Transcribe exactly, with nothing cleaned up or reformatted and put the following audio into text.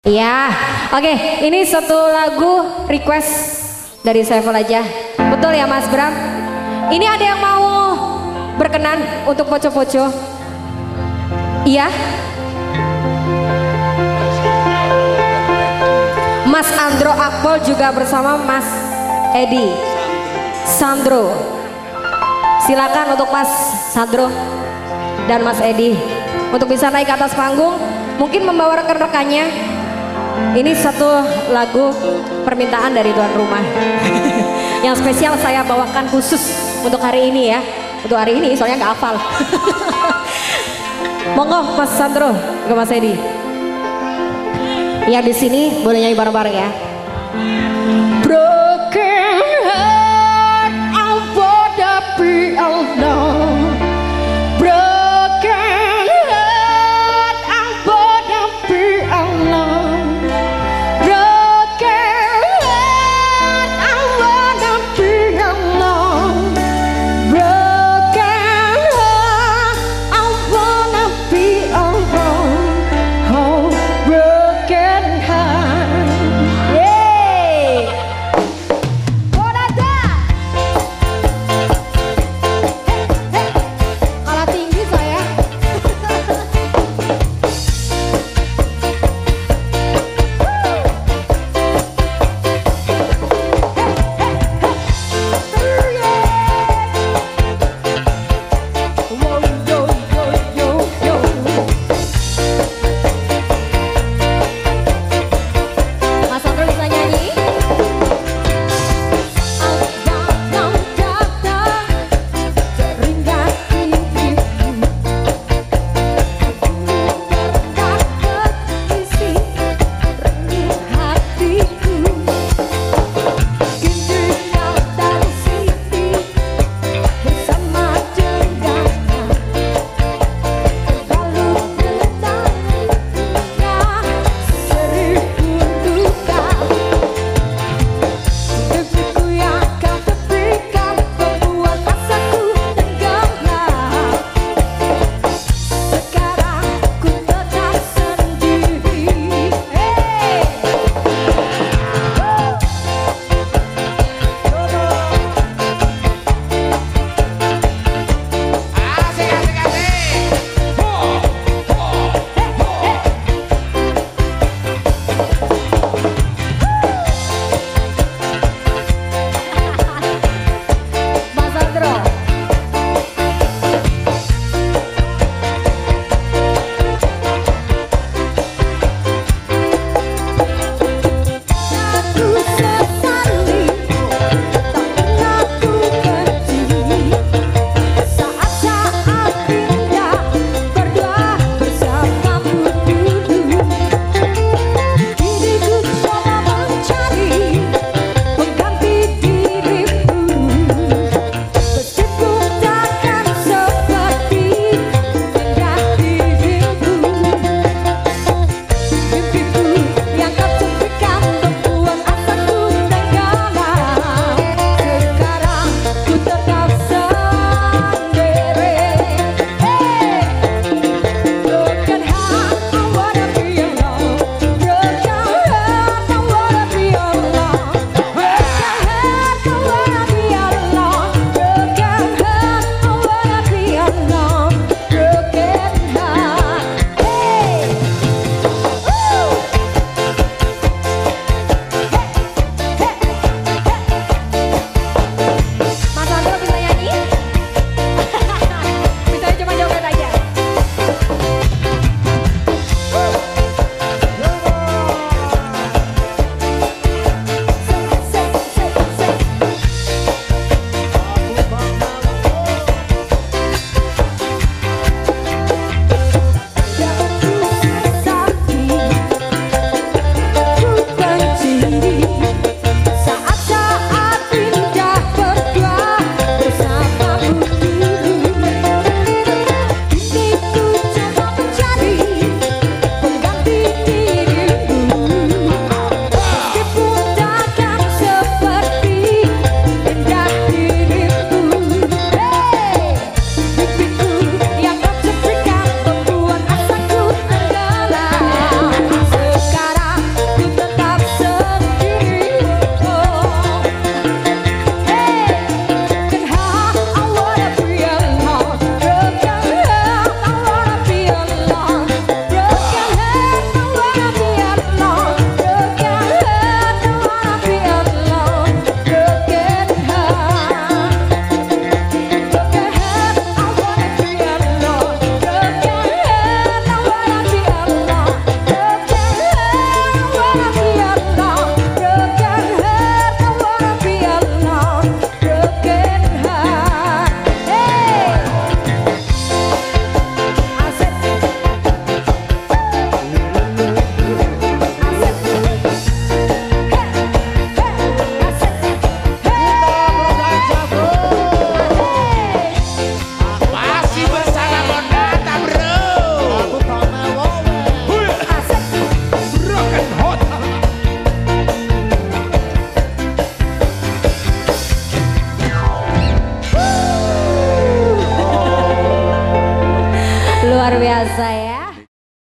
Iya, oke, ini satu lagu request dari Saiful aja. Betul ya Mas Bram? Ini ada yang mau berkenan untuk poco-poco? Iya? Mas Andro Akpol juga bersama Mas Edi Sandro. Silakan untuk Mas Sandro dan Mas Edi untuk bisa naik ke atas panggung, mungkin membawa rekan-rekannya. Ini satu lagu permintaan dari tuan rumah yang spesial saya bawakan khusus untuk hari ini ya. Untuk hari ini soalnya nggak hafal. Monggo Mas Sandro ke Mas Edi. Yang di sini boleh nyanyi bareng-bareng ya. Broken heart, I wanna be alone. Broken heart, I wanna be alone. Broken heart, I wanna be alone. Broken heart, I wanna be alone. Oh, broken heart. Yeah. luar biasa ya.